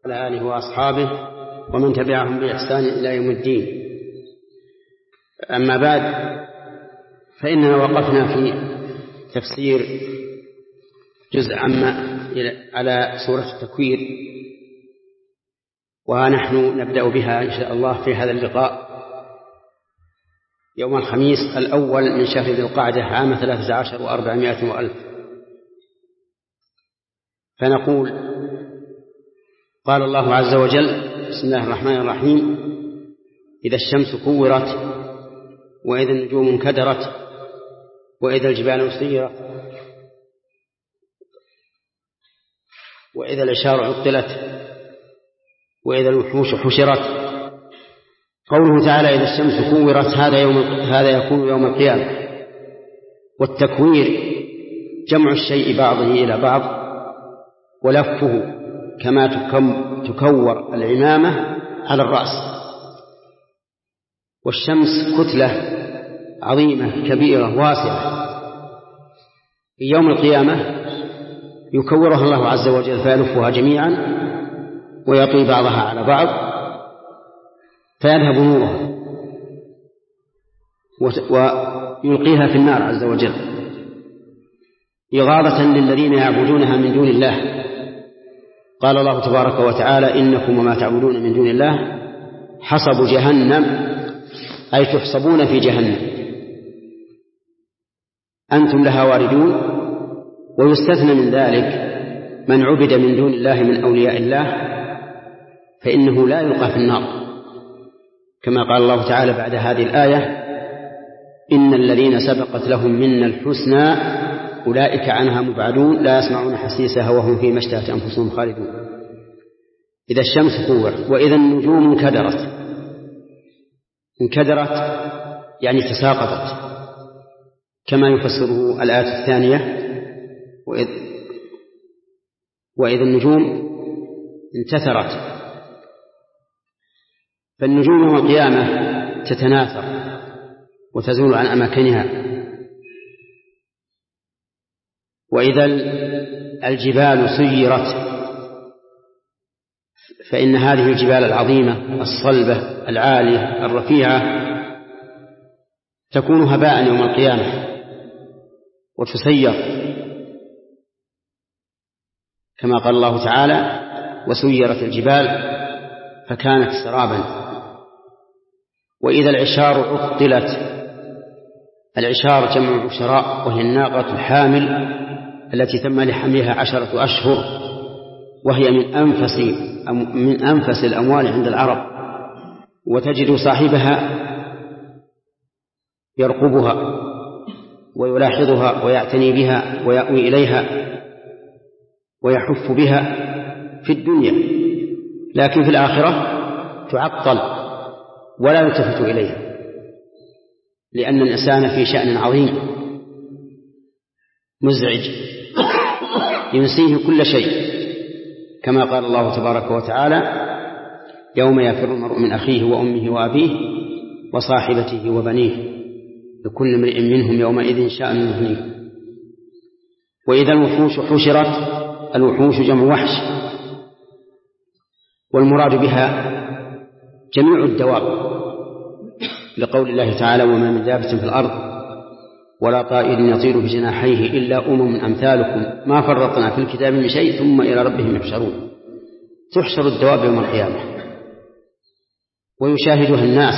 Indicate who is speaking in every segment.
Speaker 1: وعلى آله وأصحابه ومن تبعهم بإحسان إلى يوم الدين. أما بعد، فإننا وقفنا في تفسير جزء عما على سورة التكوير، ونحن نبدأ بها إن شاء الله في هذا اللقاء يوم الخميس الأول من شهر ذي القعدة عام 13 و400 وألف. فنقول: قال الله عز وجل: بسم الله الرحمن الرحيم: إذا الشمس كورت وإذا النجوم انكدرت وإذا الجبال سيرت وإذا العشار عطلت وإذا الوحوش حشرت. قوله تعالى: إذا الشمس كورت، هذا يكون يوم القيامة. والتكوير جمع الشيء بعضه إلى بعض ولفه، كما تكور العمامة على الرأس. والشمس كتلة عظيمة كبيرة واسعة، في يوم القيامة يكورها الله عز وجل فيلفها جميعا ويطوي بعضها على بعض فيذهب نورها ويلقيها في النار عز وجل، إغاظة للذين يعبدونها من دون الله. قال الله تبارك وتعالى: إنكم وما تعبدون من دون الله حصب جهنم، أي تحصبون في جهنم، أنتم لها واردون. ويستثنى من ذلك من عبد من دون الله من أولياء الله، فإنه لا يلقى في النار، كما قال الله تعالى بعد هذه الآية: إن الذين سبقت لهم منا الحسنى أولئك عنها مبعدون لا يسمعون حسيسها وهم فيما اشتهت أنفسهم خالدون. إذا الشمس كورت وإذا النجوم انكدرت. انكدرت يعني تساقطت، كما يفسره الآية الثانية: وإذا النجوم انتثرت. فالنجوم يوم القيامة تتناثر وتزول عن أماكنها. وإذا الجبال سيرت، فإن هذه الجبال العظيمة الصلبة العالية الرفيعة تكون هباء يوم القيامة وتسير، كما قال الله تعالى: وسيرت الجبال فكانت سرابا. وإذا العشار عطلت. العشار جمع عشراء، وهي الناقة الحامل التي تم لحملها 10 أشهر، وهي من أنفس الأموال عند العرب، وتجد صاحبها يرقبها ويلاحظها ويعتني بها ويأوي إليها ويحف بها في الدنيا، لكن في الآخرة تعطل ولا يلتفت إليها، لأن الإنسان في شأن عظيم مزعج ينسيه كل شيء، كما قال الله تبارك وتعالى: يوم يفر المرء من أخيه وأمه وأبيه وصاحبته وبنيه لكل امرئ منهم يومئذ شأن يغنيه. وإذا الوحوش حشرت. الوحوش جمع وحش، والمراد بها جميع الدواب، لقول الله تعالى: وما من دابة في الأرض ولا طائر يطير بجناحيه إلا أمم أمثالكم ما فرطنا في الكتاب من شيء ثم إلى ربهم يحشرون. تحشر الدواب يوم القيامة ويشاهدها الناس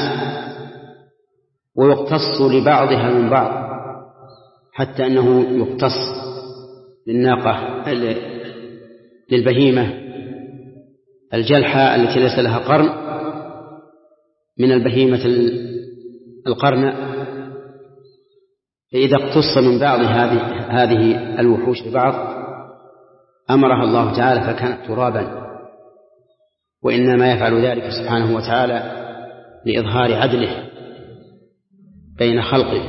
Speaker 1: ويقتص لبعضها من بعض، حتى أنه يقتص للناقة للبهيمة الجلحة التي ليس لها قرن من البهيمة القرن، فإذا اقتص من بعض هذه الوحوش ببعض أمرها الله تعالى فكانت ترابا. وإنما يفعل ذلك سبحانه وتعالى لإظهار عدله بين خلقه.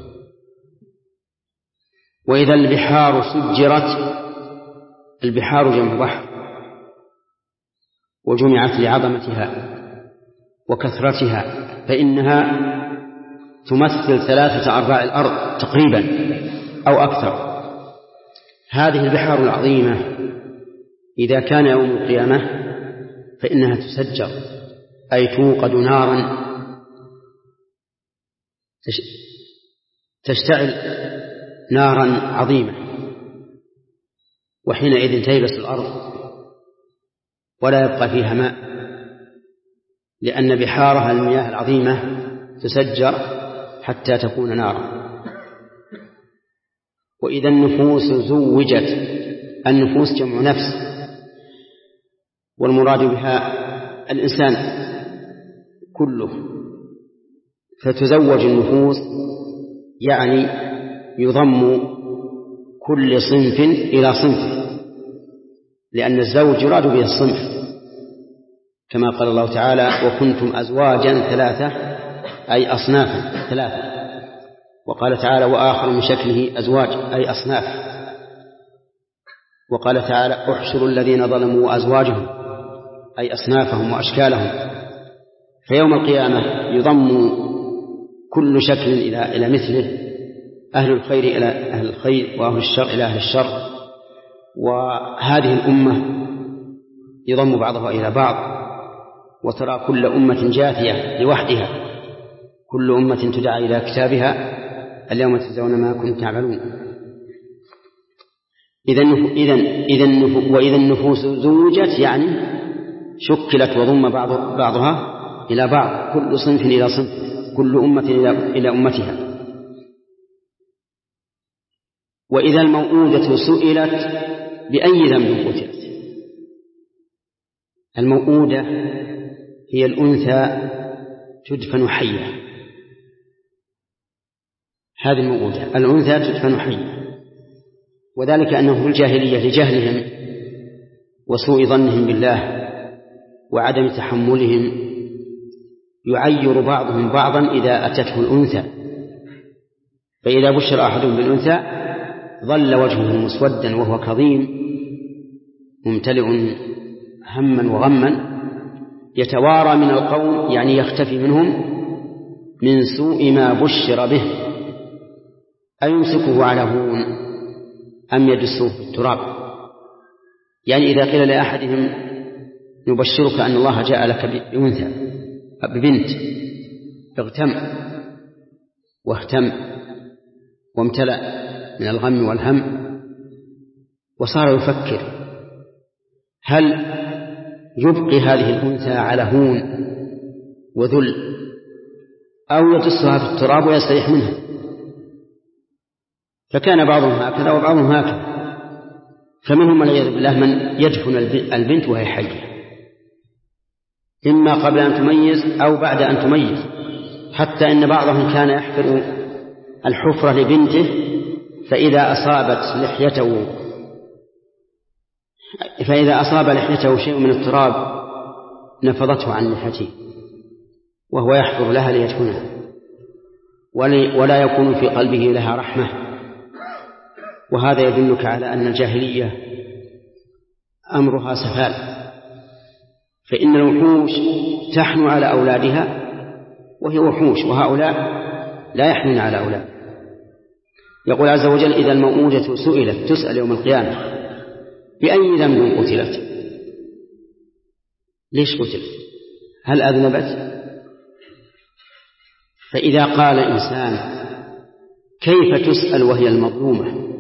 Speaker 1: وإذا البحار سجرت. البحار جمع بحر، وجمعت لعظمتها وكثرتها، فإنها تمثل 3/4 الأرض تقريبا أو أكثر. هذه البحار العظيمة إذا كان يوم القيامة فإنها تسجر، أي توقد نارا تشتعل نارا عظيمة، وحينئذ تيبس الأرض ولا يبقى فيها ماء، لأن بحارها المياه العظيمة تسجر حتى تكون نارا. وإذا النفوس زوجت، النفوس جمع نفس، والمراد بها الإنسان كله، فتزوج النفوس يعني يضم كل صنف إلى صنف، لأن الزوج يراد به الصنف، كما قال الله تعالى وكنتم أزواجا ثلاثة، أي أصنافا ثلاثة. وقال تعالى وآخر من شكله أزواج، أي أصناف. وقال تعالى احشروا الذين ظلموا وأزواجهم، أي أصنافهم وأشكالهم. فيوم القيامة يضم كل شكل إلى مثله، أهل الخير إلى أهل الخير، وأهل الشر إلى أهل الشر. وهذه الأمة يضم بعضها إلى بعض، وترى كل أمة جاثية لوحدها، كل أمة تدعى إلى كتابها اليوم تجزون ما كنتم تعملون. وإذا النفوس زوجت يعني شكلت وضم بعضها إلى بعض، كل صنف إلى صنف، كل أمة إلى أمتها. وإذا الموءودة سئلت بأي ذنب قتلت. الموءودة هي الأنثى تدفن حية، هذه الموءودة، الأنثى تدفن حية، وذلك أنه في الجاهلية لجهلهم وسوء ظنهم بالله وعدم تحملهم يعير بعضهم بعضا إذا أتته الأنثى، فإذا بشر أحدهم بالأنثى ظل وجهه مسودا وهو كظيم ممتلئ هما وغما، يتوارى من القوم يعني يختفي منهم من سوء ما بشر به، أيمسكه على هون أم يدسه في التراب. يعني إذا قيل لأحدهم نبشرك أن الله جاء لك بأنثى ببنت، اغتم واهتم وامتلأ من الغم والهم، وصار يفكر هل يبقي هذه الأنثى على هون وذل أو يدسها في التراب ويستريح منها. فكان بعضهم هكذا وبعضهم هكذا، فمنهم والعياذ بالله من يدفن البنت وهي حية، إما قبل أن تميز أو بعد أن تميز، حتى إن بعضهم كان يحفر الحفرة لبنته فإذا أصاب لحيته شيء من التراب نفضته عن لحيته وهو يحفر لها ليدفنها، ولا يكون في قلبه لها رحمة. وهذا يدلك على أن الجاهلية أمرها سفال، فإن الوحوش تحن على أولادها وهي وحوش، وهؤلاء لا يحنون على أولاد. يقول عز وجل إذا الموءودة سئلت، تسأل يوم القيامة بأي ذنب قتلت، ليش قتلت، هل أذنبت؟ فإذا قال إنسان كيف تسأل وهي المظلومة،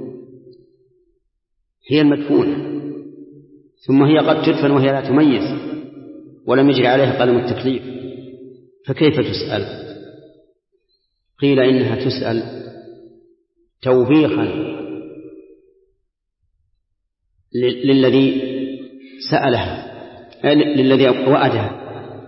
Speaker 1: هي المدفونة، ثم هي قد تدفن وهي لا تميز ولم يجري عليها قلم التكليف، فكيف تسأل؟ قيل إنها تسأل توبيخا للذي سألها، للذي وأدها،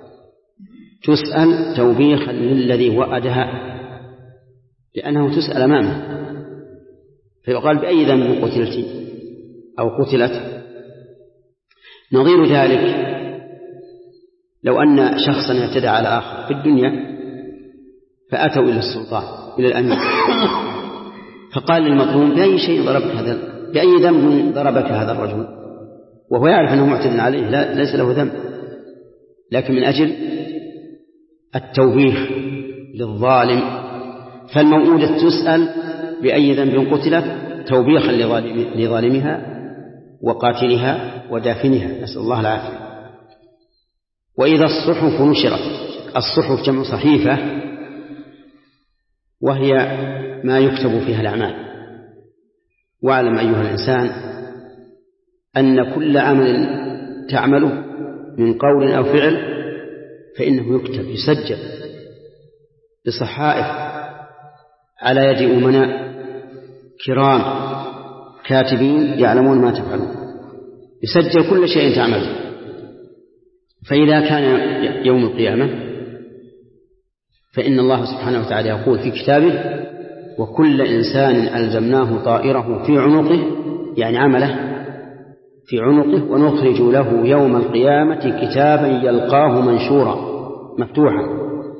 Speaker 1: تسأل توبيخا للذي وأدها، لأنه تسأل أمامه، فيقال بأي ذنب قتلت أو قتلت. نظير ذلك لو أن شخصا اعتدى على آخر في الدنيا فأتوا إلى السلطان إلى الأمير فقال للمظلوم بأي شيء ضربك هذا، بأي ذنب ضربك هذا الرجل، وهو يعرف أنه معتد عليه ليس له ذنب، لكن من أجل التوبيخ للظالم. فالموءودة تسأل بأي ذنب قتلت توبيخا لظالمها وقاتلها ودافنها، نسأل الله العافية. وإذا الصحف نشرت. الصحف جمع صحيفة، وهي ما يكتب فيها الأعمال. واعلم أيها الإنسان أن كل عمل تعمله من قول أو فعل فإنه يكتب، يسجل بصحائف على يد أمناء كرام كاتبين يعلمون ما تفعلون، يسجل كل شيء تعمله. فإذا كان يوم القيامة فإن الله سبحانه وتعالى يقول في كتابه: وكل إنسان ألزمناه طائره في عنقه، يعني عمله في عنقه، ونخرج له يوم القيامة كتابا يلقاه منشورا مفتوحا.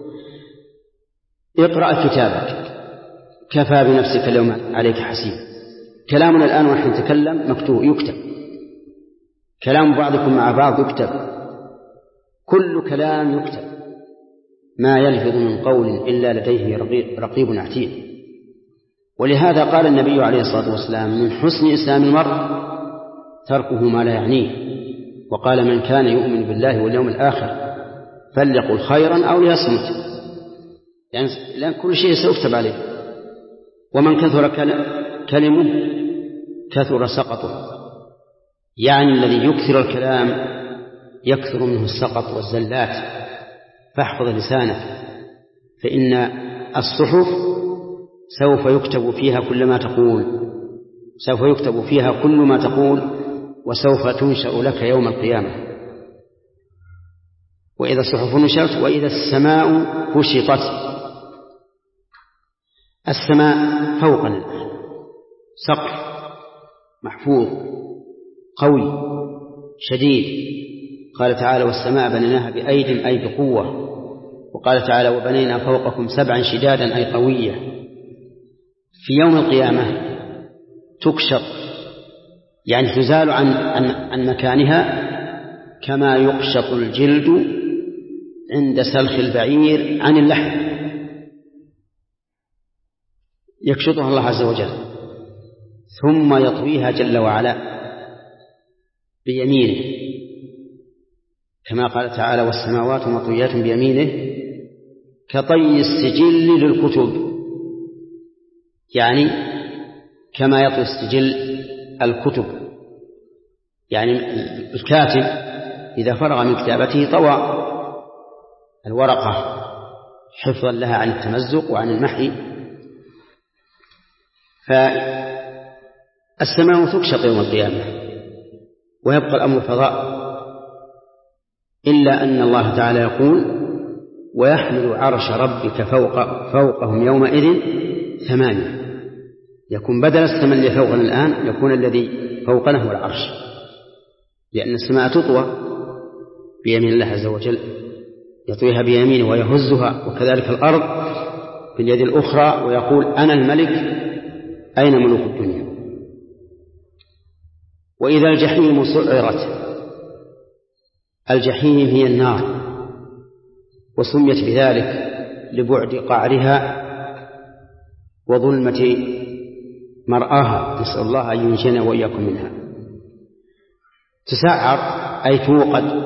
Speaker 1: اقرأ كتابك كفى بنفسك اليوم عليك حسيب. كلامنا الآن ونحن نتكلم مكتوب يكتب، كلام بعضكم مع بعض يكتب، كل كلام يكتب، ما يلفظ من قول إلا لديه رقيب عتيد. ولهذا قال النبي عليه الصلاة والسلام: من حسن إسلام المرء تركه ما لا يعنيه. وقال: من كان يؤمن بالله واليوم الآخر فليقل خيرا أو ليصمت، يعني لأن كل شيء سيكتب عليه. ومن كثر كلمه كثر سقطه، يعني الذي يكثر الكلام يكثر منه السقط والزلات. فاحفظ لسانك، فإن الصحف سوف يكتب فيها كل ما تقول، سوف يكتب فيها كل ما تقول، وسوف تنشأ لك يوم القيامة. وإذا الصحف نشرت وإذا السماء كشطت. السماء فوقنا، سقف محفوظ قوي شديد. قال تعالى: والسماء بنيناها بأيد أي بقوة. وقال تعالى: وبنينا فوقكم 7 شدادا أي قوية. في يوم القيامة تكشط، يعني تزال عن مكانها كما يقشط الجلد عند سلخ البعير عن اللحم، يكشطها الله عز وجل، ثم يطويها جل وعلا بيمينه، كما قال تعالى: والسماوات مطويات بيمينه كطي السجل للكتب، يعني كما يطوي السجل الكتب. يعني الكاتب إذا فرغ من كتابته طوى الورقة حفظا لها عن التمزق وعن المحي. فالسماء تكشط يوم القيامة ويبقى الأمر فضاء، إلا أن الله تعالى يقول: ويحمل عرش ربك فوقهم يومئذ 8. يكون بدل السماء اللي فوقنا الآن يكون الذي فوقنا هو العرش، لأن السماء تطوى بيمين الله عز وجل، يطويها بيمينه ويهزها، وكذلك الأرض باليد الأخرى، ويقول: أنا الملك أين ملوك الدنيا. وإذا الجحيم سعرت. الجحيم هي النار، وسميت بذلك لبعد قعرها وظلمة مرآها، نسأل الله أن ينجينا وإياكم منها. تسعر أي توقد.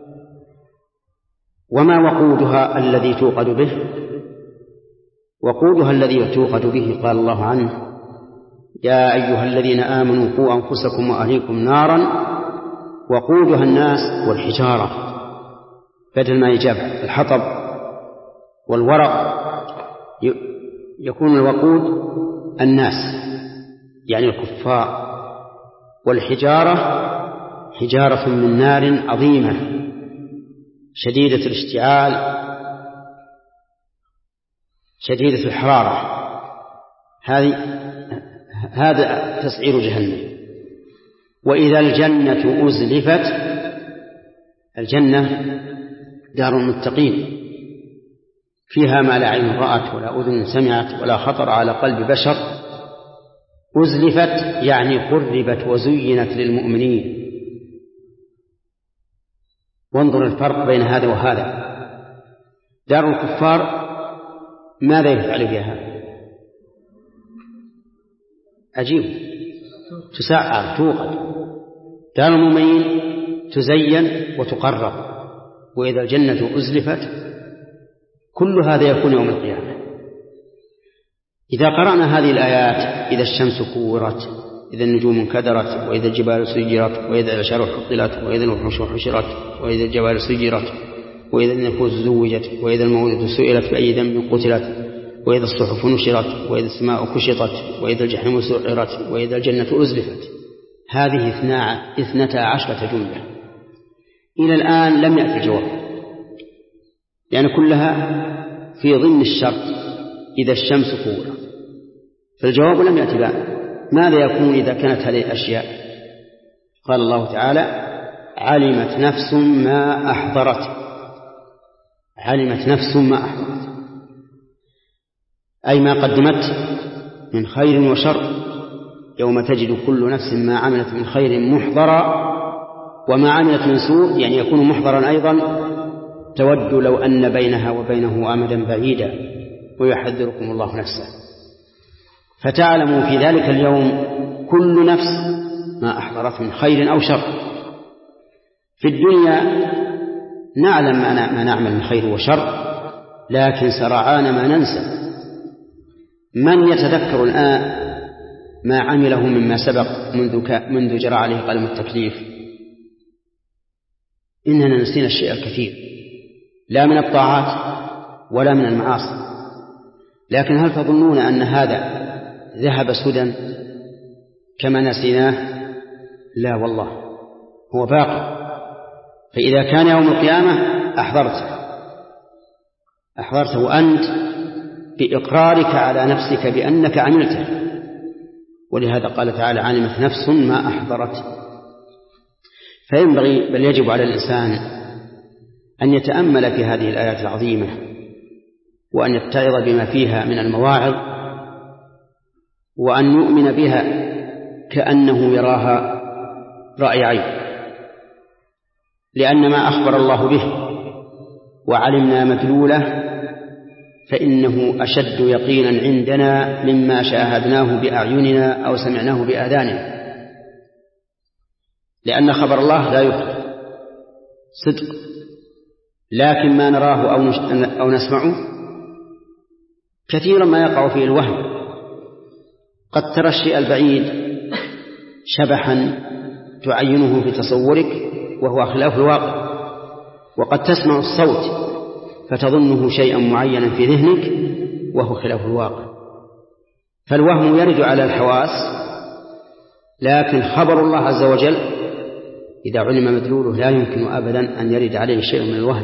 Speaker 1: وما وقودها الذي توقد به؟ وقودها الذي توقد به قال الله عنه: يا أيها الذين آمنوا قوا أنفسكم وأهليكم نارا وقودها الناس والحجارة، بدل ما يجاب الحطب والورق يكون الوقود الناس يعني الكفار، والحجارة حجارة من نار عظيمة شديدة الاشتعال شديدة الحرارة. هذا تسعير جهنم. وإذا الجنة أزلفت. الجنة دار المتقين، فيها ما لا عين رأت ولا أذن سمعت ولا خطر على قلب بشر. أزلفت يعني قربت وزينت للمؤمنين. وانظر الفرق بين هذا وهذا. دار الكفار ماذا يفعل بها؟ عجيب، تسعر توقد. دار المؤمنين تزين وتقرب وإذا الجنة أزلفت، كل هذا يكون يوم القيامة. إذا قرأنا هذه الآيات: إذا الشمس كورت، إذا النجوم انكدرت، وإذا الجبال سيرت، وإذا العشار حطلت، وإذا الوحوش حشرت، وإذا الجبال سيرت، وإذا النفوس زوجت، وإذا الموءودة سئلت بأي ذنب قتلت، وإذا الصحف نشرت، وإذا السماء كشطت، وإذا الجحيم سعرت، وإذا الجنة أزلفت. هذه 12 جملة. إلى الآن لم يأتي الجواب، يعني كلها في ضمن الشرط: إذا الشمس كورت. فالجواب لم يأتي بعد. ماذا يكون إذا كانت هذه الأشياء؟ قال الله تعالى: علمت نفس ما أحضرت. علمت نفس ما أحضرت، أي ما قدمت من خير وشر. يوم تجد كل نفس ما عملت من خير محضرا وما عملت من سوء، يعني يكون محضرا أيضا. تود لو أن بينها وبينه أمدا بعيدا ويحذركم الله نفسه. فتعلم في ذلك اليوم كل نفس ما أحضرت من خير أو شر. في الدنيا نعلم ما نعمل من خير وشر، لكن سرعان ما ننسى. من يتذكر الآن ما عمله مما سبق منذ جرى عليه قلم التكليف؟ إننا نسينا الشيء الكثير، لا من الطاعات ولا من المعاصي. لكن هل تظنون أن هذا ذهب سدى كما نسيناه؟ لا والله، هو باقي. فإذا كان يوم القيامة أحضرته أنت بإقرارك على نفسك بأنك عملته. ولهذا قال تعالى: علمت نفس ما أحضرت. فينبغي بل يجب على الإنسان أن يتأمل في هذه الآيات العظيمة، وأن يتعظ بما فيها من المواعظ، وأن يؤمن بها كأنه يراها رأي عين، لأن ما أخبر الله به وعلمنا مدلوله فإنه أشد يقينا عندنا مما شاهدناه بأعيننا أو سمعناه بآذاننا. لأن خبر الله لا يخفى، صدق، لكن ما نراه أو نسمعه كثيرا ما يقع فيه الوهم. قد ترى الشيء البعيد شبحا تعينه في تصورك وهو خلاف الواقع، وقد تسمع الصوت فتظنه شيئا معينا في ذهنك وهو خلاف الواقع. فالوهم يرد على الحواس، لكن خبر الله عز وجل إذا علم مدلوله لا يمكن أبدا أن يرد عليه شيء من الوهم،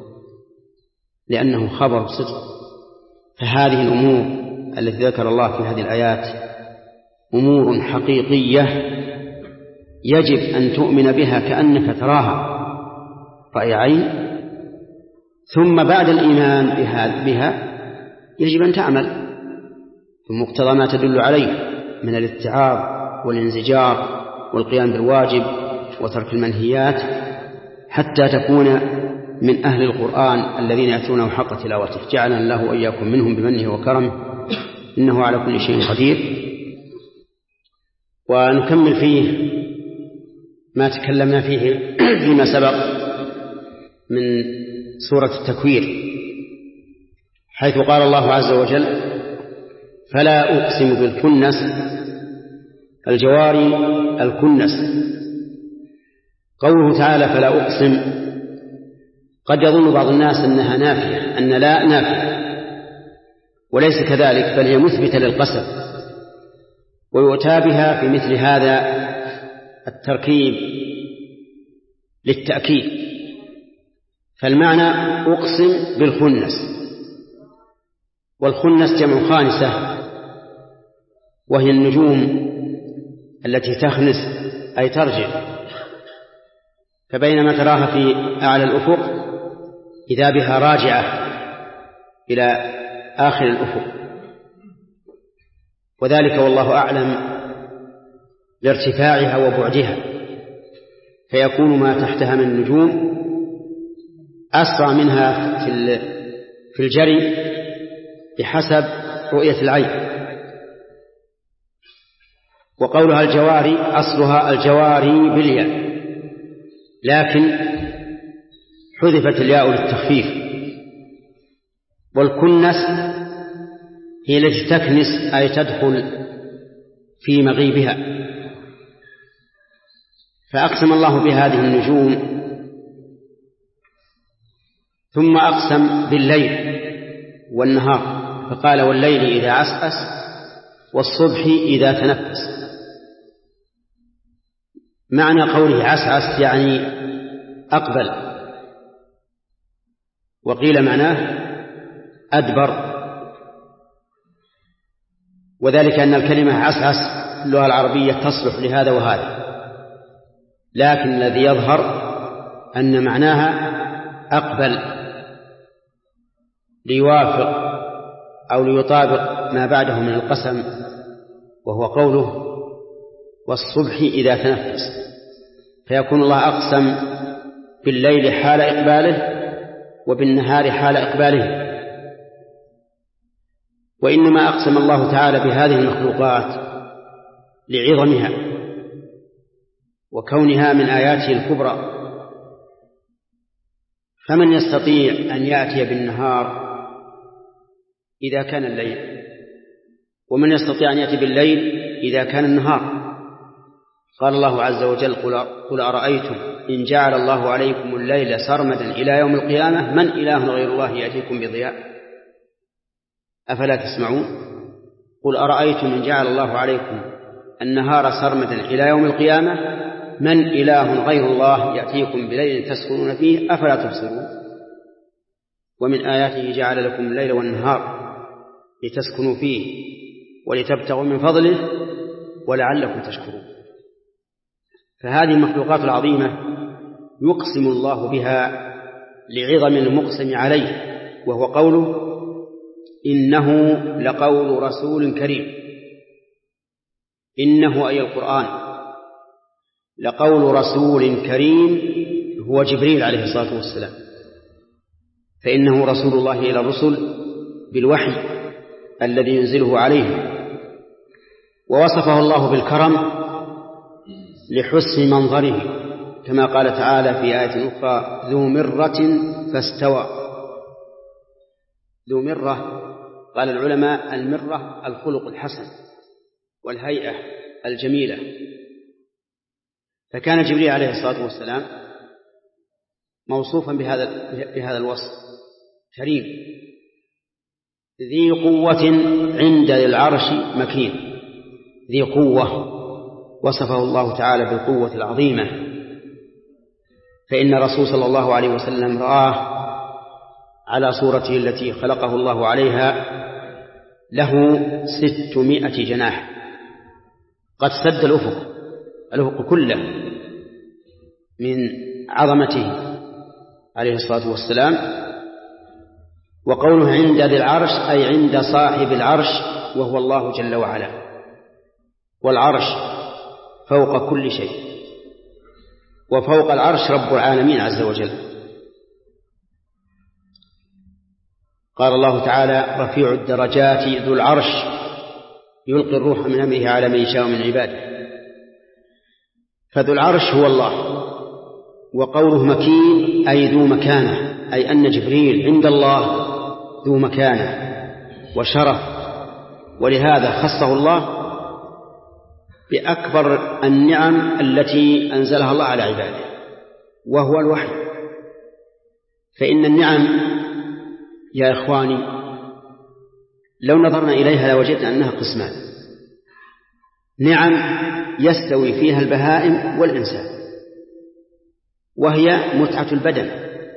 Speaker 1: لأنه خبر صدق. فهذه الأمور التي ذكر الله في هذه الآيات أمور حقيقية يجب أن تؤمن بها كأنك تراها رأي عين، ثم بعد الإيمان بها يجب أن تعمل بمقتضى ما تدل عليه من الاتعاظ والانزجار والقيام بالواجب وترك المنهيات، حتى تكون من أهل القرآن الذين يأتونه حق تلاوته. جعلنا الله وإياكم منهم بمنه وكرمه، إنه على كل شيء قدير. ونكمل فيه ما تكلمنا فيه فيما سبق من سورة التكوير، حيث قال الله عز وجل: فلا أقسم بالكنس، الجوار الكنس. قوله تعالى فلا أقسم، قد يظن بعض الناس أنها نافية، أن لا نافية، وليس كذلك، بل هي مثبتة للقسم، ويؤتى بها في مثل هذا التركيب للتأكيد. فالمعنى أقسم بالخنس، والخنس جمع خانسة، وهي النجوم التي تخنس أي ترجع، فبينما تراها في أعلى الأفق إذا بها راجعة إلى آخر الأفق، وذلك والله أعلم لارتفاعها وبعدها، فيكون ما تحتها من النجوم أسرع منها في الجري بحسب رؤية العين. وقولها الجواري أصلها الجواري بالياء، لكن حذفت الياء للتخفيف. والكنس هي التي تكنس أي تدخل في مغيبها. فأقسم الله بهذه النجوم، ثم أقسم بالليل والنهار فقال والليل إذا عسعس والصبح إذا تنفس. معنى قوله عسعس يعني أقبل، وقيل معناه أدبر، وذلك أن الكلمة عسعس في اللغة العربية تصلح لهذا وهذا، لكن الذي يظهر أن معناها أقبل ليوافق أو ليطابق ما بعده من القسم، وهو قوله والصبح إذا تنفس، فيكون الله أقسم بالليل حال إقباله وبالنهار حال إقباله. وإنما أقسم الله تعالى بهذه المخلوقات لعظمها وكونها من آياته الكبرى. فمن يستطيع أن يأتي بالنهار إذا كان الليل، ومن يستطيع أن يأتي بالليل إذا كان النهار؟ قال الله عز وجل قل أرأيتم إن جعل الله عليكم الليل سرمدا إلى يوم القيامة من إله غير الله يأتيكم بضياء أفلا تسمعون. قل أرأيتم إن جعل الله عليكم النهار سرمدا إلى يوم القيامة من إله غير الله يأتيكم بليل تسكنون فيه أفلا تبصرون. ومن آياته جعل لكم الليل والنهار لتسكنوا فيه ولتبتغوا من فضله ولعلكم تشكرون. فهذه المخلوقات العظيمة يقسم الله بها لعظم المقسم عليه، وهو قوله إنه لقول رسول كريم. إنه أي القرآن لقول رسول كريم هو جبريل عليه الصلاة والسلام، فإنه رسول الله إلى الرسل بالوحي الذي ينزله عليه. ووصفه الله بالكرم لحسن منظره، كما قال تعالى في آية أخرى ذو مرة فاستوى. ذو مرة قال العلماء المرة الخلق الحسن والهيئة الجميلة. فكان جبريل عليه الصلاة والسلام موصوفا بهذا الوصف كريم ذي قوة عند العرش مكين. ذي قوة وصفه الله تعالى بالقوة العظيمة، فإن الرسول صلى الله عليه وسلم رآه على صورته التي خلقه الله عليها له 600 جناح قد سد الأفق كله من عظمته عليه الصلاة والسلام. وقوله عند ذي العرش أي عند صاحب العرش وهو الله جل وعلا، والعرش فوق كل شيء، وفوق العرش رب العالمين عز وجل. قال الله تعالى رفيع الدرجات ذو العرش يلقي الروح من أمره على من يشاء من عباده. فذو العرش هو الله. وقوله مكين أي ذو مكانة، أي أن جبريل عند الله ذو مكانة وشرف، ولهذا خصه الله بأكبر النعم التي أنزلها الله على عباده وهو الوحي. فإن النعم يا إخواني لو نظرنا إليها لوجدنا أنها قسمان: نعم يستوي فيها البهائم والإنسان، وهي متعة البدن،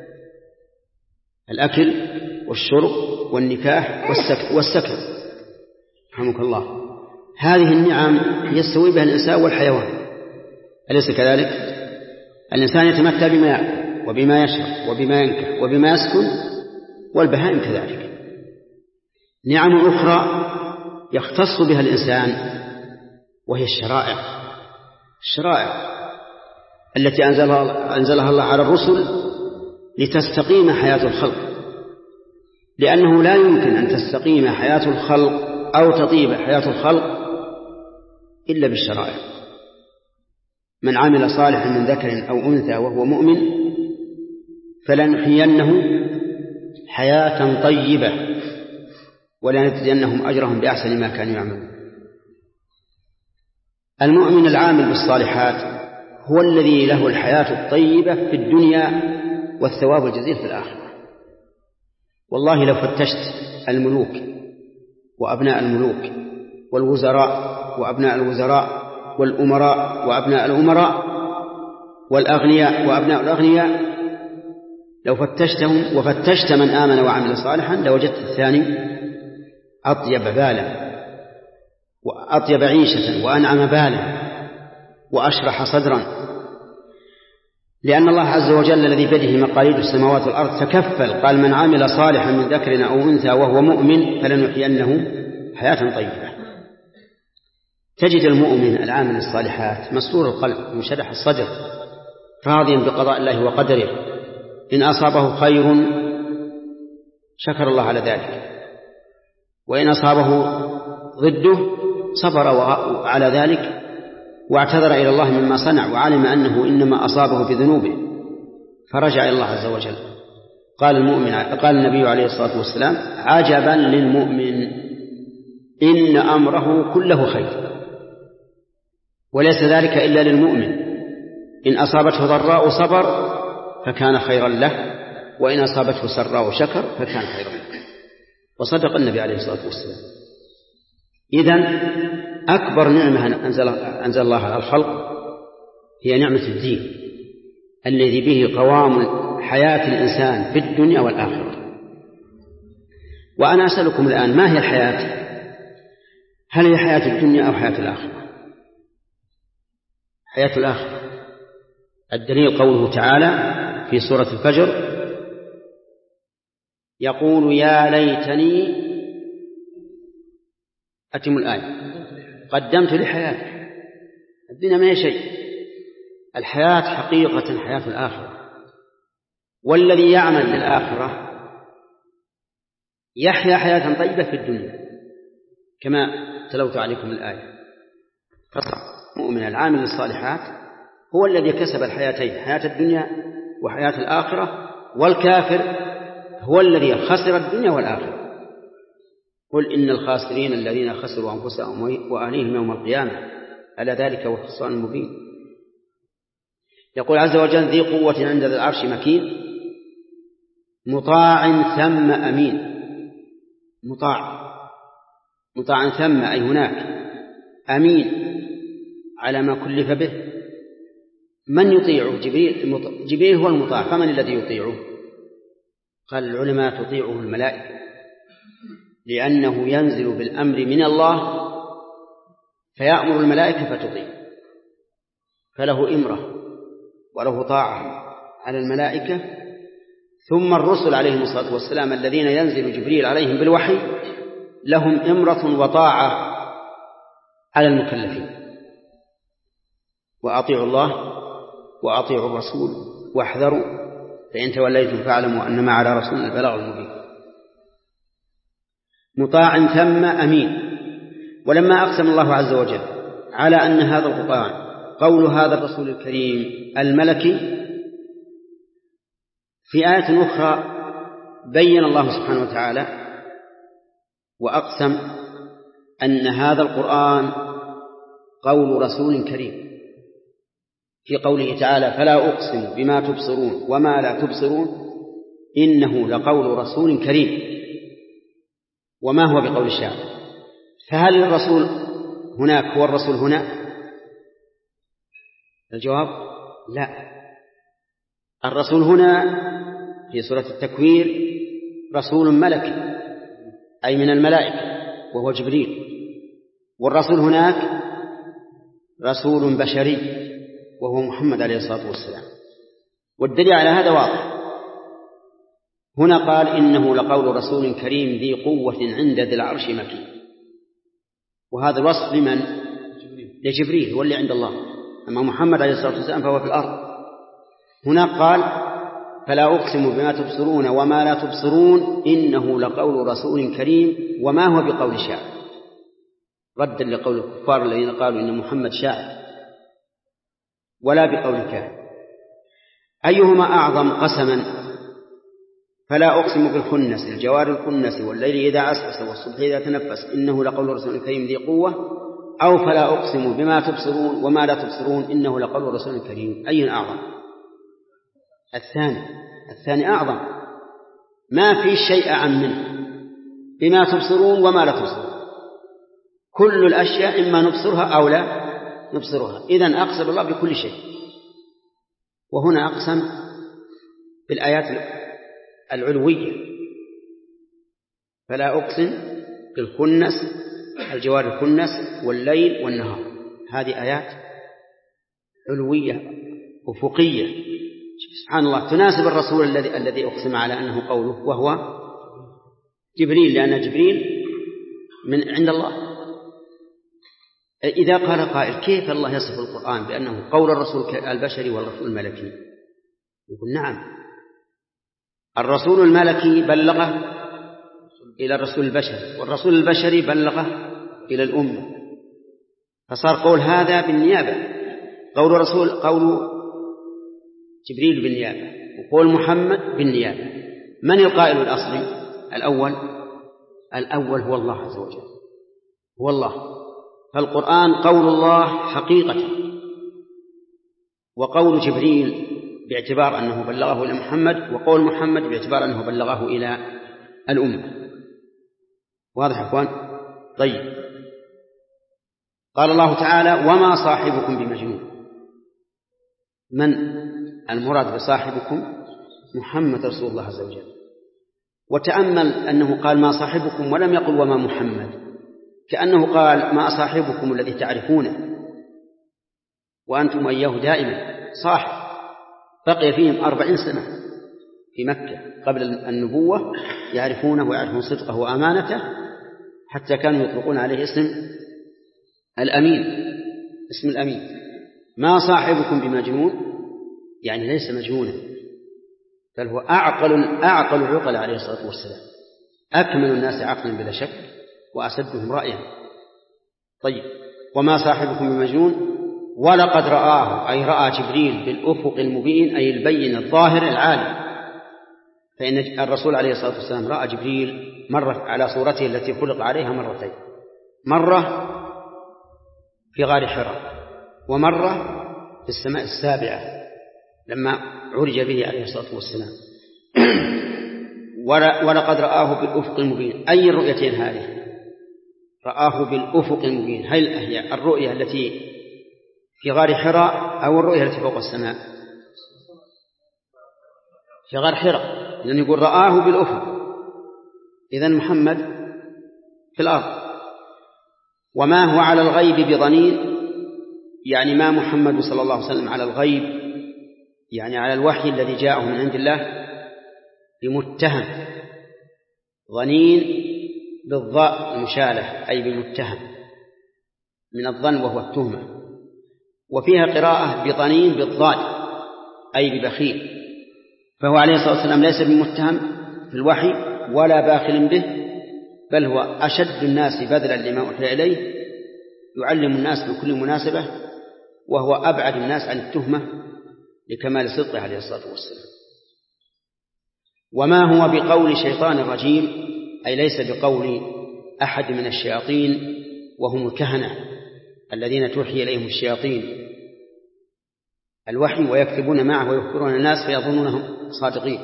Speaker 1: الأكل والشرب والنكاح والسكن رحمك الله. هذه النعم يستوي بها الإنسان والحيوان، أليس كذلك؟ الإنسان يتمتع بما يأكل وبما يشرب وبما ينكح وبما يسكن، والبهائم كذلك. نعم أخرى يختص بها الإنسان وهي الشرائع التي أنزلها الله على الرسل لتستقيم حياة الخلق، لأنه لا يمكن أن تستقيم حياة الخلق أو تطيب حياة الخلق إلا بالشرائع. من عمل صالحا من ذكر أو أنثى وهو مؤمن فلنحيينه حياة طيبة ولنجزينهم أجرهم بأحسن ما كانوا يعملون. المؤمن العامل بالصالحات هو الذي له الحياة الطيبة في الدنيا والثواب الجزيل في الآخرة. والله لو فتشت الملوك وأبناء الملوك والوزراء وأبناء الوزراء والأمراء وأبناء الأمراء والأغنياء وأبناء الأغنياء، لو فتشتهم وفتشت من آمن وعمل صالحا لوجدت الثاني أطيب بالا وأطيب عيشة وأنعم بالا وأشرح صدرا، لأن الله عز وجل الذي بيده مقاليد السماوات والأرض تكفل قال من عمل صالحا من ذكر أو أنثى وهو مؤمن فلنحيينه حياة طيبة. تجد المؤمن العامل الصالحات مسرور القلب منشرح الصدر راضيا بقضاء الله وقدره، إن أصابه خير شكر الله على ذلك، وإن أصابه ضده صبر على ذلك واعتذر إلى الله مما صنع وعلم أنه إنما أصابه بذنوبه فرجع إلى الله عز وجل. قال النبي عليه الصلاة والسلام عجبا للمؤمن إن أمره كله خير، وليس ذلك إلا للمؤمن، إن أصابته ضراء صبر فكان خيرا له، وإن أصابته سراء شكر فكان خيرا له. وصدق النبي عليه الصلاة والسلام. إذن أكبر نعمة أنزل الله على الخلق هي نعمة الدين الذي به قوام حياة الإنسان في الدنيا والآخرة. وأنا أسألكم الآن ما هي الحياة؟ هل هي حياة الدنيا أو حياة الآخرة؟ حياة الآخرة. الدليل قوله تعالى في سورة الفجر يقول يا ليتني أتم الآية قدمت لحياتي. الدنيا ما هي شيء، الحياة حقيقة حياة الآخرة، والذي يعمل للآخرة يحيا حياة طيبة في الدنيا كما تلوت عليكم الآية. فالمؤمن العامل للصالحات هو الذي كسب الحياتين، حياة الدنيا وحياة الآخرة، والكافر هو الذي خسر الدنيا والآخرة. قل إن الخاسرين الذين خسروا أنفسهم وأهليهم يوم القيامة ألا ذلك هو الخسران المبين. يقول عز وجل ذي قوة عند ذي العرش مكين مطاع ثم أمين. مطاع ثم أي هناك، أمين على ما كلف به. من يطيعه؟ جبريل هو المطاع، فمن الذي يطيعه؟ قال العلماء تطيعه الملائكة، لأنه ينزل بالأمر من الله فيأمر الملائكة فتطيع، فله إمرة وله طاعة على الملائكة. ثم الرسل عليهم الصلاة والسلام الذين ينزل جبريل عليهم بالوحي لهم إمرة وطاعة على المكلفين. وأطيعوا الله وأطيعوا الرسول واحذروا فإن توليتم فاعلموا أنما على رسولنا البلاغ المبين. مطاع ثم أمين. ولما أقسم الله عز وجل على أن هذا القرآن قول هذا الرسول الكريم الملكي، في آية أخرى بين الله سبحانه وتعالى وأقسم أن هذا القرآن قول رسول كريم في قوله تعالى فلا أقسم بما تبصرون وما لا تبصرون إنه لقول رسول كريم. وما هو بقول الشاعر؟ فهل الرسول هناك هو الرسول هنا؟ الجواب لا. الرسول هنا في سورة التكوير رسول ملكي أي من الملائكة وهو جبريل، والرسول هناك رسول بشري وهو محمد عليه الصلاة والسلام. والدليل على هذا واضح. هنا قال إنه لقول رسول كريم ذي قوة عند ذي العرش مكين، وهذا الوصف لمن؟ لجبريل هو اللي عند الله، أما محمد عليه الصلاة والسلام فهو في الأرض. هنا قال فلا أقسم بما تبصرون وما لا تبصرون إنه لقول رسول كريم وما هو بقول شاعر، ردا لقول الكفار الذين قالوا إن محمد شاعر، ولا بقول كاهن. أيهما أعظم قسما فلا أقسم بالخنس الجوار الكنس والليل إذا عسعس والصبح إذا تنفس إنه لقول رسول كريم ذي قوة، أو فلا أقسم بما تبصرون وما لا تبصرون إنه لقول رسول كريم. أي أعظم؟ الثاني أعظم، ما في شيء أعم منه. بما تبصرون وما لا تبصرون، كل الأشياء إما نبصرها أو لا نبصرها، إذن أقسم الله بكل شيء. وهنا أقسم بالآيات العلوية، فلا أقسم بالخنس الجوار الكنس والليل والنهار، هذه آيات علوية أفقية سبحان الله تناسب الرسول الذي أقسم على أنه قوله، وهو جبريل، لأن جبريل من عند الله. إذا قال قائل كيف الله يصف القرآن بأنه قول الرسول البشري والرسول الملكي؟ يقول نعم، الرسول الملكي بلغه إلى الرسول البشري، والرسول البشري بلغه إلى الأمة، فصار قول هذا بالنيابة، قول جبريل بالنيابة، وقول محمد بالنيابة. من القائل الأصلي؟ الأول هو الله عز وجل، هو الله. فالقرآن قول الله حقيقة، وقول جبريل باعتبار أنه بلغه إلى محمد، وقول محمد باعتبار أنه بلغه إلى الأمة. واضح يا أخوان؟ طيب، قال الله تعالى وما صاحبكم بمجنون. من المراد بصاحبكم؟ محمد رسول الله عز وجل. وتأمل أنه قال ما صاحبكم ولم يقل وما محمد، كأنه قال ما صاحبكم الذي تعرفونه وأنتم إياه دائما صاحب، بقي فيهم 40 سنة في مكة قبل النبوة يعرفونه ويعرفون صدقه وأمانته، حتى كانوا يطلقون عليه اسم الأمين. ما صاحبكم بمجنون، يعني ليس مجنونا، بل هو أعقل عقل عليه الصلاة والسلام، أكمل الناس عقلا بلا شك وأسدهم رأيا. طيب، وما صاحبكم بمجنون ولقد رآه، أي رأى جبريل بالأفق المبين، أي البين الظاهر العالي. فإن الرسول عليه الصلاة والسلام رأى جبريل مرة على صورته التي خلق عليها مرتين، مرة في غار حراء، ومرة في السماء السابعة لما عرج به عليه الصلاة والسلام. ولقد رآه بالأفق المبين، أي الرؤيتين هذه؟ رآه بالأفق المبين، هل هي الرؤية التي في غار حراء أو الرؤية التي فوق السماء؟ في غار حراء، لأن يقول رآه بالأفق، إذن محمد في الأرض. وما هو على الغيب بضنين، يعني ما محمد صلى الله عليه وسلم على الغيب، يعني على الوحي الذي جاءه من عند الله، بمتهم. ضنين بالضاء المشالة، أي بمتهم من الظن وهو التهمة. وفيها قراءة بضنين بالضاد، أي ببخيل. فهو عليه الصلاة والسلام ليس بمتهم في الوحي ولا باخل به، بل هو أشد الناس بذلا لما أوحي إليه، يعلم الناس بكل مناسبة، وهو أبعد الناس عن التهمة لكمال صدقه عليه الصلاة والسلام. وما هو بقول شيطان رجيم، أي ليس بقول أحد من الشياطين، وهم الكهنة الذين توحي إليهم الشياطين الوحي ويكتبون معه ويخبرون الناس فيظنونهم صادقين.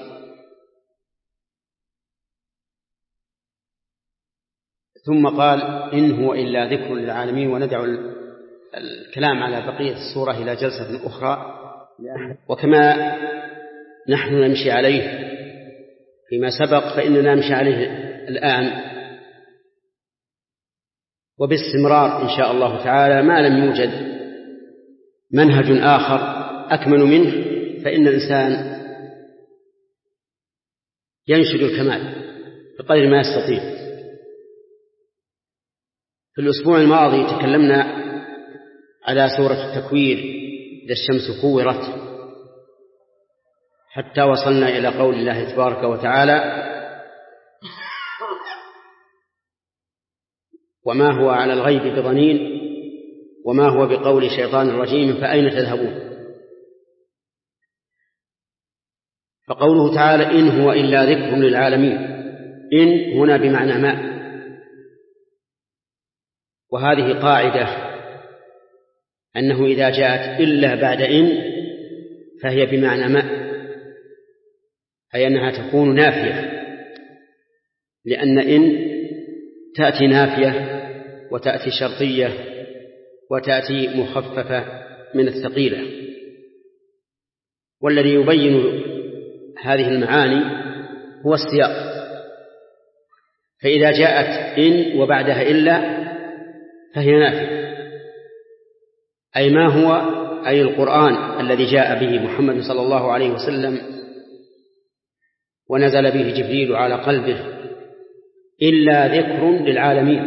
Speaker 1: ثم قال إن هو إلا ذكر للعالمين. وندع الكلام على بقية السورة إلى جلسة أخرى، وكما نحن نمشي عليه فيما سبق فإننا نمشي عليه الآن وباستمرار إن شاء الله تعالى، ما لم يوجد منهج آخر أكمل منه، فإن الإنسان ينشد الكمال بقدر ما يستطيع. في الأسبوع الماضي تكلمنا على سورة التكوير إذا الشمس كورت، حتى وصلنا إلى قول الله تبارك وتعالى وما هو على الغيب بضنين وما هو بقول شيطان رجيم فأين تذهبون. فقوله تعالى إن هو إلا ذكر للعالمين، إن هنا بمعنى ما، وهذه قاعدة أنه إذا جاءت إلا بعد إن فهي بمعنى ما، أي أنها تكون نافية، لأن إن تأتي نافية وتأتي شرطية وتأتي مخففة من الثقيلة. والذي يبين هذه المعاني هو السياق. فإذا جاءت إن وبعدها إلا فهي نافية، أي ما هو، أي القرآن الذي جاء به محمد صلى الله عليه وسلم ونزل به جبريل على قلبه إلا ذكر للعالمين.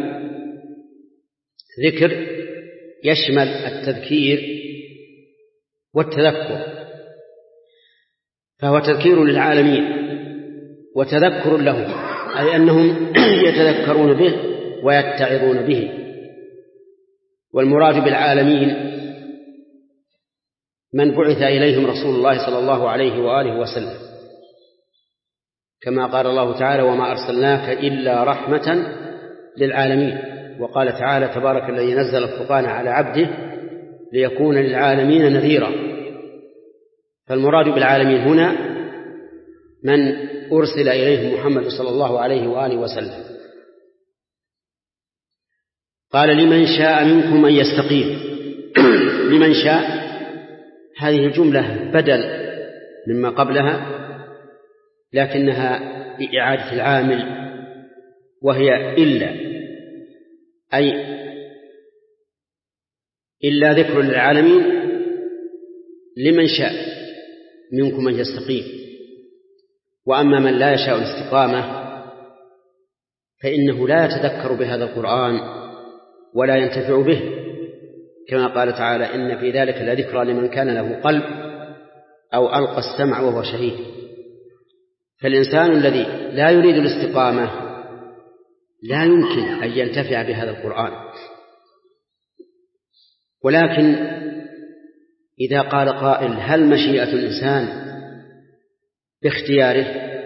Speaker 1: ذكر يشمل التذكير والتذكر، فهو تذكير للعالمين وتذكر لهم، أي أنهم يتذكرون به ويتعظون به. والمراد بالعالمين من بعث إليهم رسول الله صلى الله عليه وآله وسلم، كما قال الله تعالى وما أرسلناك إلا رحمة للعالمين. وقال تعالى تبارك الذي نزل الفرقان على عبده ليكون للعالمين نذيرا. فالمراد بالعالمين هنا من أرسل إليهم محمد صلى الله عليه وآله وسلم. قال لمن شاء منكم أن يستقيم. لمن شاء هذه الجملة بدل مما قبلها، لكنها بإعادة العامل، وهي إلا، أي إلا ذكر للعالمين لمن شاء منكم أن يستقيم. وأما من لا يشاء الاستقامة فإنه لا يتذكر بهذا القرآن ولا ينتفع به، كما قال تعالى إن في ذلك لذكرى لمن كان له قلب أو ألقى السمع وهو شهيد. فالإنسان الذي لا يريد الاستقامة لا يمكن أن ينتفع بهذا القرآن. ولكن إذا قال قائل هل مشيئة الإنسان باختياره؟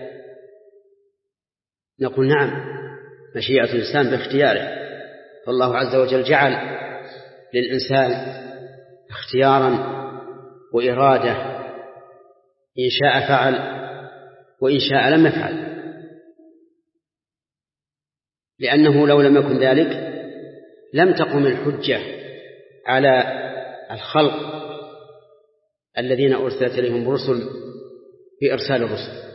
Speaker 1: نقول نعم، مشيئة الإنسان باختياره. فالله عز وجل جعل للإنسان اختيارا وإرادة، إن شاء فعل وإن شاء لم يفعل، لأنه لو لم يكن ذلك لم تقم الحجة على الخلق الذين أرسلت إليهم رسل في إرسال الرسل.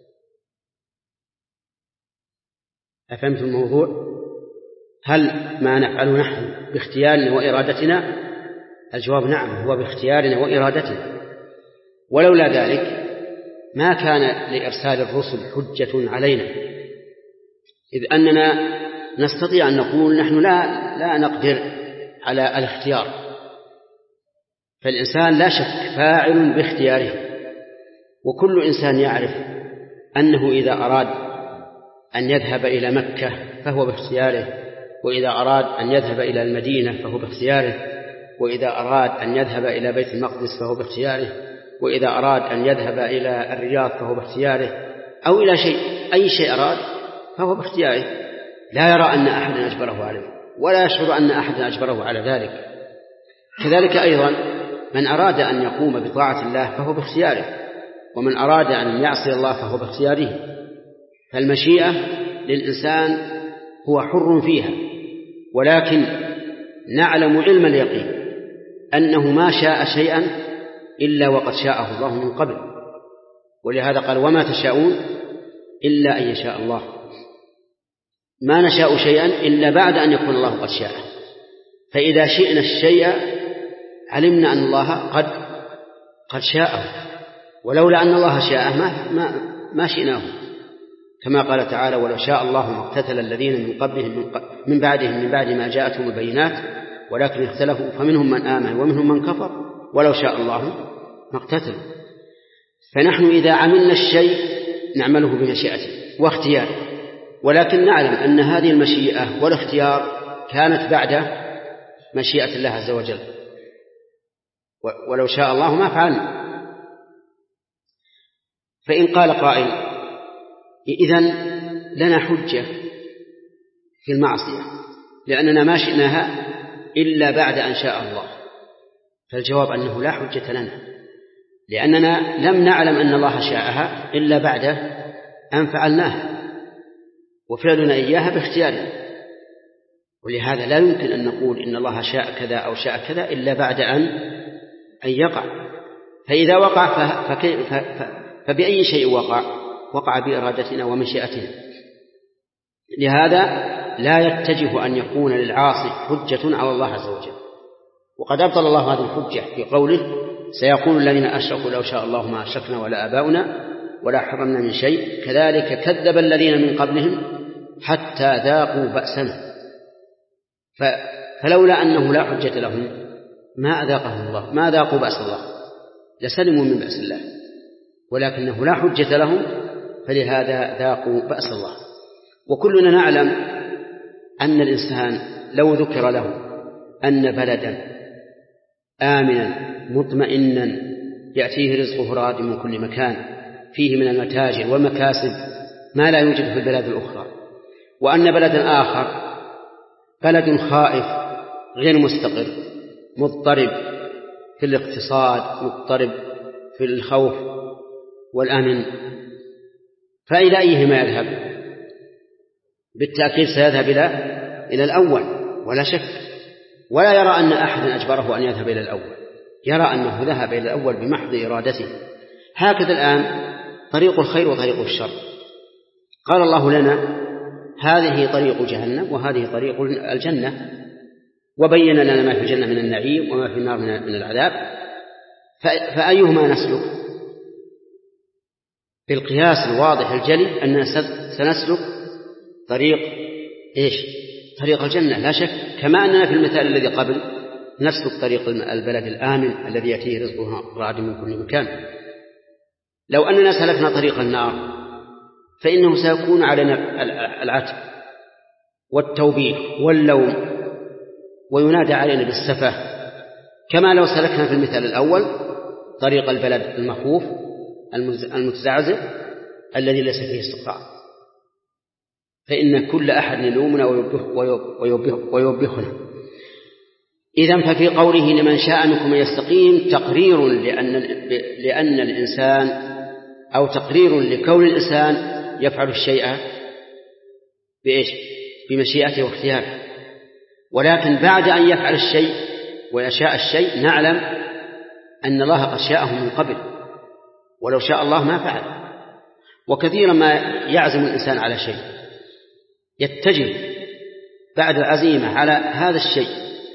Speaker 1: أفهمت الموضوع؟ هل ما نفعله نحن باختيارنا وإرادتنا؟ الجواب نعم، هو باختيارنا وإرادتنا. ولولا ذلك ما كان لإرسال الرسل حجة علينا، إذ أننا نستطيع أن نقول نحن لا نقدر على الاختيار. فالإنسان لا شك فاعل باختياره، وكل إنسان يعرف أنه إذا أراد أن يذهب إلى مكة فهو باختياره، وإذا أراد أن يذهب إلى المدينة فهو باختياره، وإذا أراد أن يذهب إلى بيت المقدس فهو باختياره، وإذا أراد أن يذهب إلى الرياض فهو باختياره، أو إلى أي شيء أراد فهو باختياره، لا يرى أن أحدا أجبره عليه ولا يشعر أن أحدا أجبره على ذلك. كذلك أيضا من أراد أن يقوم بطاعة الله فهو باختياره، ومن أراد أن يعصي الله فهو باختياره. فالمشيئة للإنسان هو حر فيها، ولكن نعلم علم اليقين أنه ما شاء شيئا إلا وقد شاءه الله من قبل، ولهذا قال وما تشاءون إلا أن يشاء الله. ما نشاء شيئا إلا بعد أن يكون الله قد شاء. فإذا شئنا الشيء علمنا أن الله قد شاءه، ولولا أن الله شاءه ما شئناه، كما قال تعالى ولو شاء الله ما اقتتل الذين من قبلهم من بعدهم من بعد ما جاءتهم البينات ولكن اختلفوا فمنهم من آمن ومنهم من كفر ولو شاء الله ما اقتتلوا. فنحن إذا عملنا الشيء نعمله بمشيئته واختياره، ولكن نعلم أن هذه المشيئة والاختيار كانت بعد مشيئة الله عز وجل، ولو شاء الله ما فعلنا. فإن قال قائل إذن لنا حجة في المعصية لأننا ما شئناها إلا بعد أن شاء الله، فالجواب أنه لا حجة لنا، لأننا لم نعلم أن الله شاءها إلا بعد أن فعلناها، وفعلنا إياها باختيارنا، ولهذا لا يمكن أن نقول إن الله شاء كذا أو شاء كذا إلا بعد أن يقع. فإذا وقع فبأي شيء وقع بإرادتنا ومشيئتنا. لهذا لا يتجه أن يكون للعاصي حجة على الله عز وجل. وقد أبطل الله هذه الحجة في قوله سيقول الذين أشركوا لو شاء الله ما أشركنا ولا آباؤنا ولا حرمنا من شيء كذلك كذب الذين من قبلهم حتى ذاقوا بأسنا. فلولا أنه لا حجة لهم ما أذاقهم الله، ما ذاقوا بأس الله، لسلموا من بأس الله، ولكنه لا حجة لهم فلهذا ذاقوا بأس الله. وكلنا نعلم أن الإنسان لو ذكر له أن بلدا آمنا مطمئنا يأتيه رزقه راد من كل مكان فيه من المتاجر والمكاسب ما لا يوجد في البلاد الأخرى، وأن بلدا آخر بلد خائف غير مستقر مضطرب في الاقتصاد مضطرب في الخوف والأمن، فإلى أيهما يذهب؟ بالتأكيد سيذهب إلى الأول ولا شك، ولا يرى أن أحدا أجبره أن يذهب إلى الأول، يرى أنه ذهب إلى الأول بمحض إرادته. هكذا الآن طريق الخير وطريق الشر. قال الله لنا هذه طريق جهنم وهذه طريق الجنة، وبين لنا ما في الجنة من النعيم وما في النار من العذاب، فأيهما نسلك؟ بالقياس الواضح الجلي أننا سنسلك طريق طريق الجنة لا شك، كما أننا في المثال الذي قبل نسلك طريق البلد الآمن الذي يأتيه رزقه رعد من كل مكان. لو أننا سلكنا طريق النار فإنه سيكون علينا العتب والتوبيخ واللوم وينادى علينا بالسفة، كما لو سلكنا في المثال الأول طريق البلد المخوف المتزعزع الذي ليس فيه استقرار، فإن كل أحد يلومنا ويوبخنا. إذن ففي قوله لمن شاء منكم أن يستقيم تقرير لأن الإنسان أو تقرير لكون الإنسان يفعل الشيء بمشيئته واختياره، ولكن بعد أن يفعل الشيء ويشاء الشيء نعلم أن الله قد شاءه من قبل، ولو شاء الله ما فعل. وكثيرا ما يعزم الإنسان على شيء يتجه بعد العزيمة على هذا الشيء،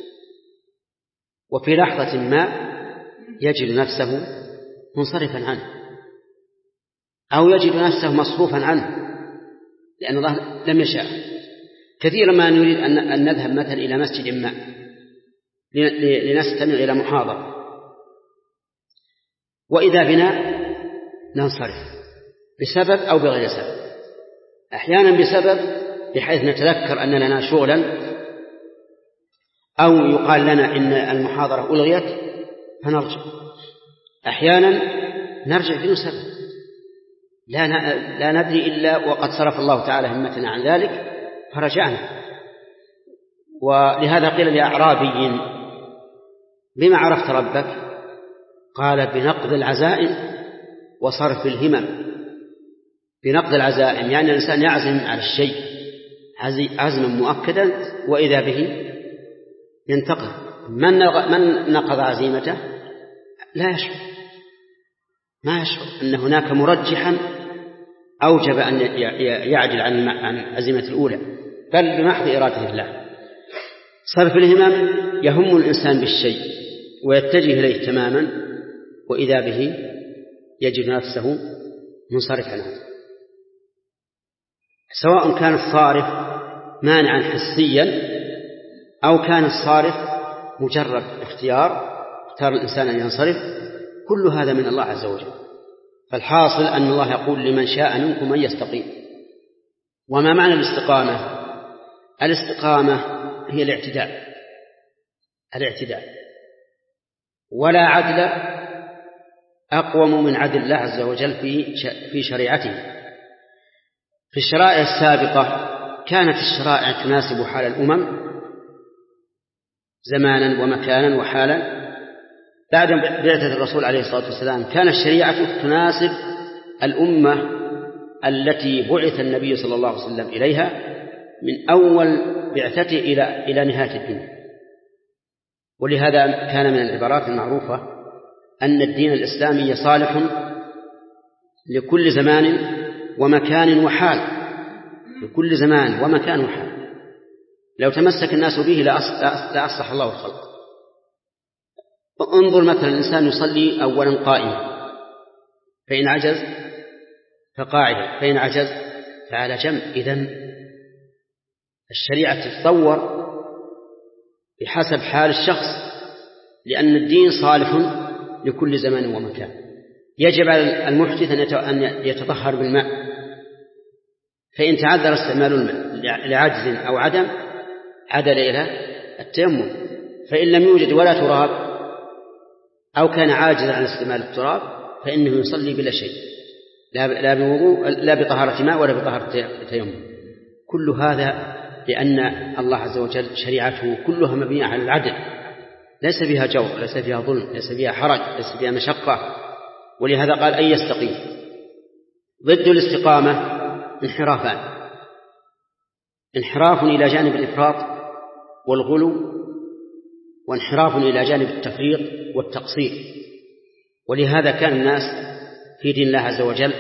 Speaker 1: وفي لحظة ما يجد نفسه منصرفا عنه أو يجد نفسه مصروفا عنه لأن الله لم يشاء. كثيرا ما نريد أن نذهب مثلا إلى مسجد ما لنستمع إلى محاضرة، وإذا بنا ننصرف بسبب أو بغير سبب، أحيانا بسبب بحيث نتذكر أن لنا شغلا أو يقال لنا إن المحاضرة ألغيت فنرجع، أحيانا نرجع بدون سبب لا ندري إلا وقد صرف الله تعالى همتنا عن ذلك فرجعنا. ولهذا قيل لأعرابي بما عرفت ربك؟ قال بنقض العزائم وصرف الهمم. بنقض العزائم يعني الإنسان يعزم على الشيء عزما مؤكدا وإذا به ينتقض. من نقض عزيمته لا يشعر، ما يشعر أن هناك مرجحا أوجب أن يعجل عن عزيمة الأولى، بل بمحض إرادة الله. صرف الهمم يهم الإنسان بالشيء ويتجه إليه تماما وإذا به يجد نفسه منصرفا عنه، سواء كان الصارف مانعا حسيا أو كان الصارف مجرد اختيار الإنسان أن ينصرف، كل هذا من الله عز وجل. فالحاصل أن الله يقول لمن شاء منكم أن يستقيم. وما معنى الاستقامة؟ الاستقامة هي الاعتدال، ولا عدل أقوم من عدل الله عز وجل في شريعته. في الشرائع السابقة كانت الشرائع تناسب حال الأمم زمانا ومكانا وحالا. بعد بعثة الرسول عليه الصلاة والسلام كان الشريعة تناسب الأمة التي بعث النبي صلى الله عليه وسلم إليها من أول بعثته إلى نهاية الدين. ولهذا كان من العبارات المعروفة أن الدين الإسلامي صالح لكل زمان ومكان وحال، لكل زمان ومكان وحال. لو تمسك الناس به لأصلح الله الخلق. انظر مثلا الإنسان يصلي أولا قائما، فإن عجز فقاعدا، فإن عجز فعلى جنب. إذن الشريعة تتطور بحسب حال الشخص، لأن الدين صالح لكل زمان ومكان. يجب على المحدث أن يتطهر بالماء، فإن تعذر استعمال الماء لعجز أو عدم عدل إلى التيمم. فإن لم يوجد ولا تراب أو كان عاجزا عن استعمال التراب فإنه يصلي بلا شيء، لا بوضوء لا بطهارة ماء ولا بطهارة تيمم. كل هذا لأن الله عز وجل شريعته كلها مبنية على العدل، ليس فيها جور، ليس فيها ظلم، ليس فيها حرج، ليس فيها مشقة. ولهذا قال أن يستقيم. ضد الاستقامة انحرافان: انحراف إلى جانب الإفراط والغلو، وانحراف إلى جانب التفريط والتقصير. ولهذا كان الناس في دين الله عز وجل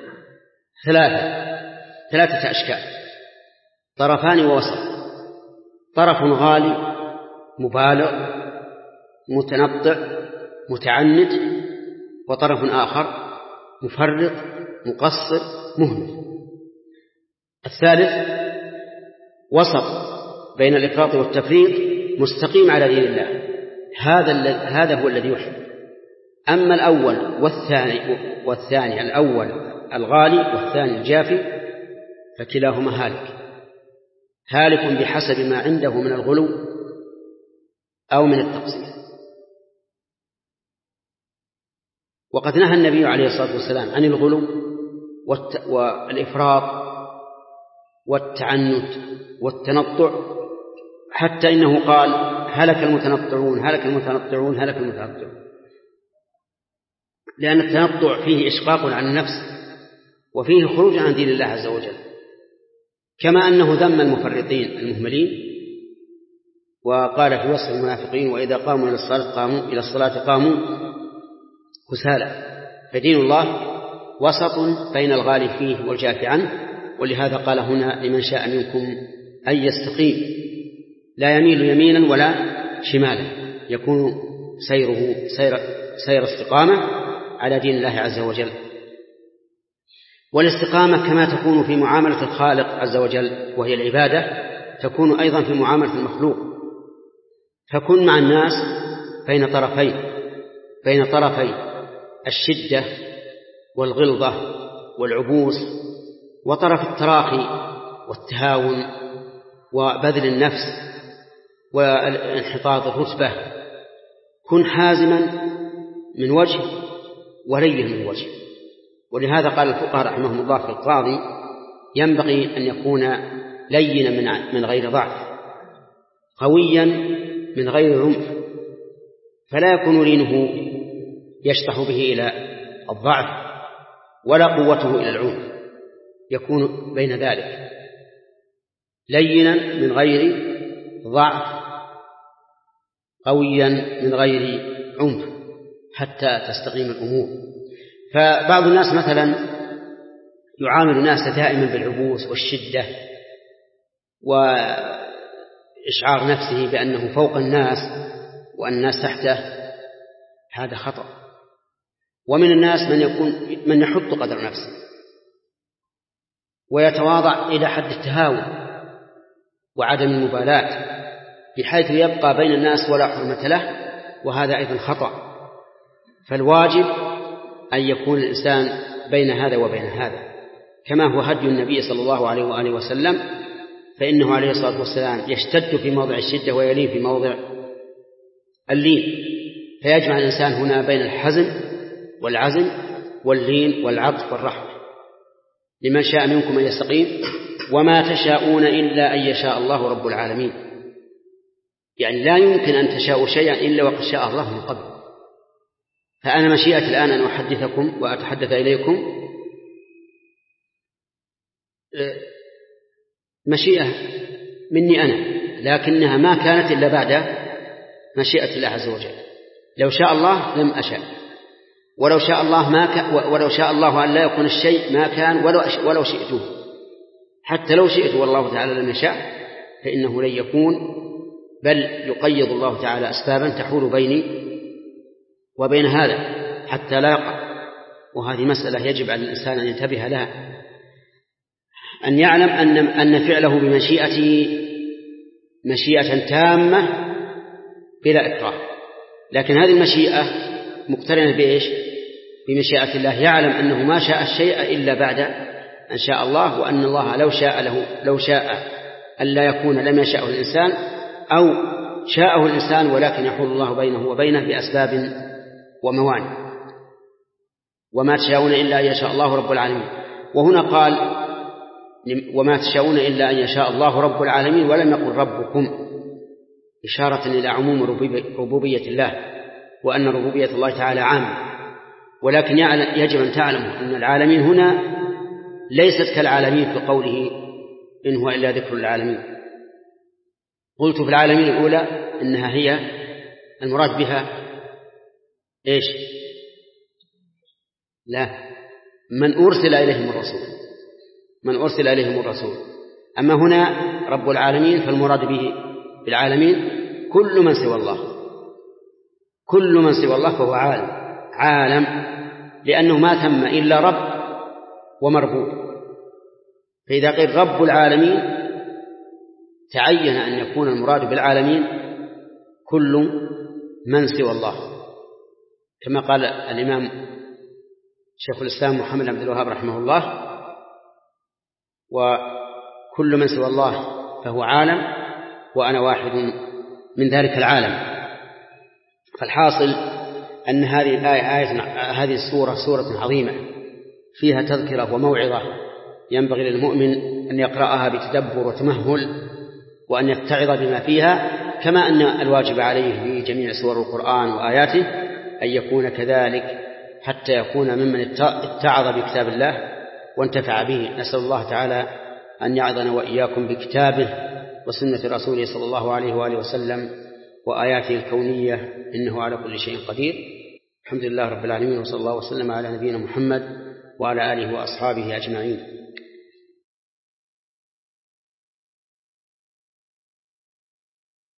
Speaker 1: ثلاثة أشكال: طرفان ووسط. طرف غالي مبالغ متنطع متعنت، وطرف آخر مفرط مقصر مهمل. الثالث وسط بين الإفراط والتفريط مستقيم على دين الله، هذا هو الذي يحب. أما الأول والثاني الأول الغالي والثاني الجافي فكلاهما هالك بحسب ما عنده من الغلو أو من التقصير. وقد نهى النبي عليه الصلاة والسلام عن الغلو والإفراط والتعنت والتنطع، حتى إنه قال: هلك المتنطعون هلك المتنطعون هلك المتنطعون. لأن التنطع فيه إشقاق عن النفس وفيه خروج عن دين الله عز وجل، كما أنه ذم المفرطين المهملين وقال في وصف المنافقين: وإذا قاموا إلى الصلاة قاموا كسالى. فدين الله وسط بين الغالي فيه والجاف عنه. ولهذا قال هنا: لمن شاء منكم أن يستقيم، لا يميل يمينا ولا شمالا، يكون سيره سير استقامة على دين الله عز وجل. والاستقامة كما تكون في معاملة الخالق عز وجل وهي العبادة، تكون أيضا في معاملة المخلوق. فكن مع الناس بين طرفي الشدة والغلظة والعبوس، وطرف التراخي والتهاون وبذل النفس وانحطاط الرتبة. كن حازما من وجه ولين من وجه. ولهذا قال الفقهاء رحمهم الله في القاضي: ينبغي أن يكون لينا من غير ضعف، قويا من غير عنف، فلا يكون لينه يشطح به إلى الضعف ولا قوته إلى العنف، يكون بين ذلك، لينا من غير ضعف، قويا من غير عنف، حتى تستقيم الأمور. فبعض الناس مثلا يعامل الناس دائما بالعبوس والشدة وإشعار نفسه بأنه فوق الناس وأن الناس تحته، هذا خطأ. ومن الناس من يحط قدر نفسه ويتواضع إلى حد التهاون وعدم المبالاة، بحيث يبقى بين الناس ولا حرمة له، وهذا أيضا خطأ. فالواجب أن يكون الإنسان بين هذا وبين هذا، كما هو هدي النبي صلى الله عليه وآله وسلم، فإنه عليه الصلاة والسلام يشتد في موضع الشدة ويلين في موضع اللين، فيجمع الإنسان هنا بين الحزم والعزم واللين والعطف والرحمة. لمن شاء منكم أن يستقيم وما تشاءون إلا أن يشاء الله رب العالمين. يعني لا يمكن أن تشاءوا شيئا إلا وقد شاء الله من قبل. فأنا مشيئتي الآن أن أحدثكم وأتحدث إليكم مشيئة مني أنا، لكنها ما كانت إلا بعد مشيئة الله عز وجل. لو شاء الله لم أشاء، ولو شاء الله ولو شاء الله أن لا يكون الشيء ما كان ولو شئته. حتى لو شئت والله تعالى لم يشاء فإنه لن يكون، بل يقيض الله تعالى أسبابا تحول بيني وبين هذا حتى لا يقع. وهذه مسألة يجب على الإنسان أن ينتبه لها، أن يعلم أن فعله بمشيئته مشيئة تامة بلا إكراه، لكن هذه المشيئة مقترنة بإيش؟ بمشيئة الله. يعلم أنه ما شاء الشيء إلا بعد أن شاء الله، وأن الله لو شاء ألا يكون لم يشاءه الإنسان، أو شاءه الإنسان ولكن يحول الله بينه وبينه بأسباب وموانع. وما تشاءون إلا أن يشاء الله رب العالمين. وهنا قال وما تشاءون إلا أن يشاء الله رب العالمين، ولم يقل ربكم، إشارة إلى عموم ربوبية الله، وأن ربوبية الله تعالى عامة. ولكن يجب أن تعلموا أن العالمين هنا ليست كالعالمين في قوله إن هو إلا ذكر للعالمين. قلت في العالمين الأولى إنها هي المراد بها إيش؟ لا، من أرسل إليهم الرسول. أما هنا رب العالمين فالمراد به بالعالمين كل من سوى الله فهو عالم، لأنه ما ثم إلا رب ومربوب. فإذا قيل رب العالمين تعين أن يكون المراد بالعالمين كل من سوى الله، كما قال الإمام شيخ الإسلام محمد بن عبد الوهاب رحمه الله: وكل من سوى الله فهو عالم وأنا واحد من ذلك العالم. فالحاصل أن هذه السورة سورة عظيمة فيها تذكرة وموعظة، ينبغي للمؤمن أن يقرأها بتدبر وتمهل، وأن يتعظ بما فيها، كما أن الواجب عليه في جميع سور القرآن وآياته أن يكون كذلك حتى يكون ممن اتعظ بكتاب الله وانتفع به. نسأل الله تعالى أن يعظنا وإياكم بكتابه وسنة رسوله صلى الله عليه وآله وسلم وآياته الكونية، إنه على كل شيء قدير. الحمد لله رب العالمين، وصلى الله وسلم على نبينا محمد وعلى آله وأصحابه أجمعين.